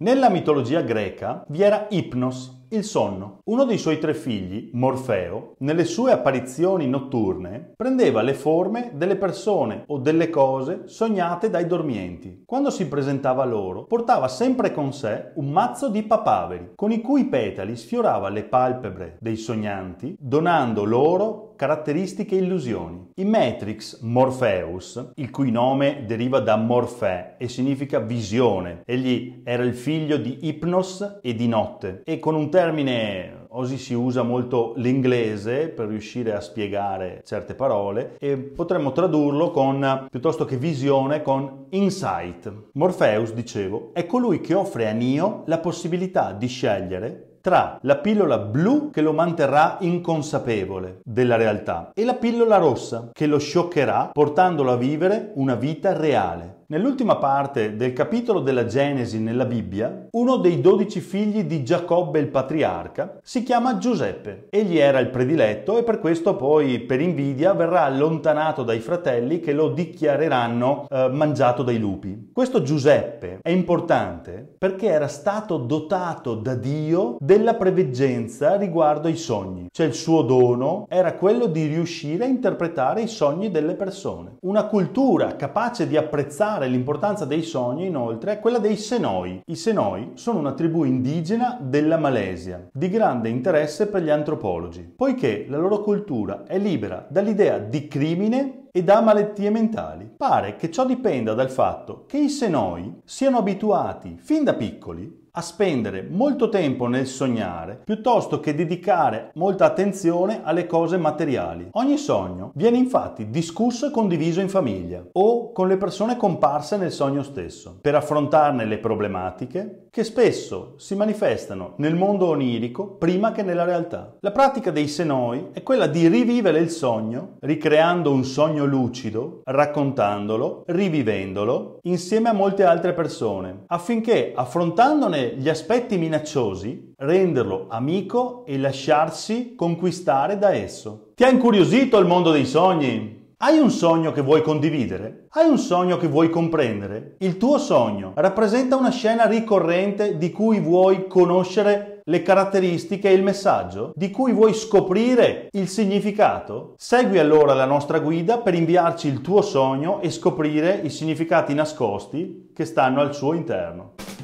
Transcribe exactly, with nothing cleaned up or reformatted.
Nella mitologia greca vi era Ipnos, il sonno. Uno dei suoi tre figli, Morfeo, nelle sue apparizioni notturne, prendeva le forme delle persone o delle cose sognate dai dormienti. Quando si presentava loro, portava sempre con sé un mazzo di papaveri, con i cui petali sfiorava le palpebre dei sognanti, donando loro caratteristiche illusioni. In Matrix, Morpheus, il cui nome deriva da Morphée e significa visione, egli era il figlio di Ipnos e di notte, e con un termine, oggi si usa molto l'inglese per riuscire a spiegare certe parole, e potremmo tradurlo con, piuttosto che visione, con insight. Morpheus, dicevo, è colui che offre a Neo la possibilità di scegliere tra la pillola blu che lo manterrà inconsapevole della realtà e la pillola rossa che lo scioccherà portandolo a vivere una vita reale. Nell'ultima parte del capitolo della Genesi nella Bibbia, uno dei dodici figli di Giacobbe il patriarca si chiama Giuseppe. Egli era il prediletto e per questo poi, per invidia, verrà allontanato dai fratelli che lo dichiareranno eh, mangiato dai lupi. Questo Giuseppe è importante perché era stato dotato da Dio della preveggenza riguardo ai sogni. Cioè il suo dono era quello di riuscire a interpretare i sogni delle persone. Una cultura capace di apprezzare l'importanza dei sogni, inoltre, è quella dei Senoi. I Senoi sono una tribù indigena della Malesia, di grande interesse per gli antropologi, poiché la loro cultura è libera dall'idea di crimine e da malattie mentali. Pare che ciò dipenda dal fatto che i Senoi siano abituati, fin da piccoli, a spendere molto tempo nel sognare piuttosto che dedicare molta attenzione alle cose materiali. Ogni sogno viene infatti discusso e condiviso in famiglia o con le persone comparse nel sogno stesso per affrontarne le problematiche che spesso si manifestano nel mondo onirico prima che nella realtà. La pratica dei Senoi è quella di rivivere il sogno ricreando un sogno lucido, raccontandolo, rivivendolo insieme a molte altre persone affinché affrontandone gli aspetti minacciosi, renderlo amico e lasciarsi conquistare da esso. Ti ha incuriosito il mondo dei sogni? Hai un sogno che vuoi condividere? Hai un sogno che vuoi comprendere? Il tuo sogno rappresenta una scena ricorrente di cui vuoi conoscere le caratteristiche e il messaggio? Di cui vuoi scoprire il significato? Segui allora la nostra guida per inviarci il tuo sogno e scoprire i significati nascosti che stanno al suo interno.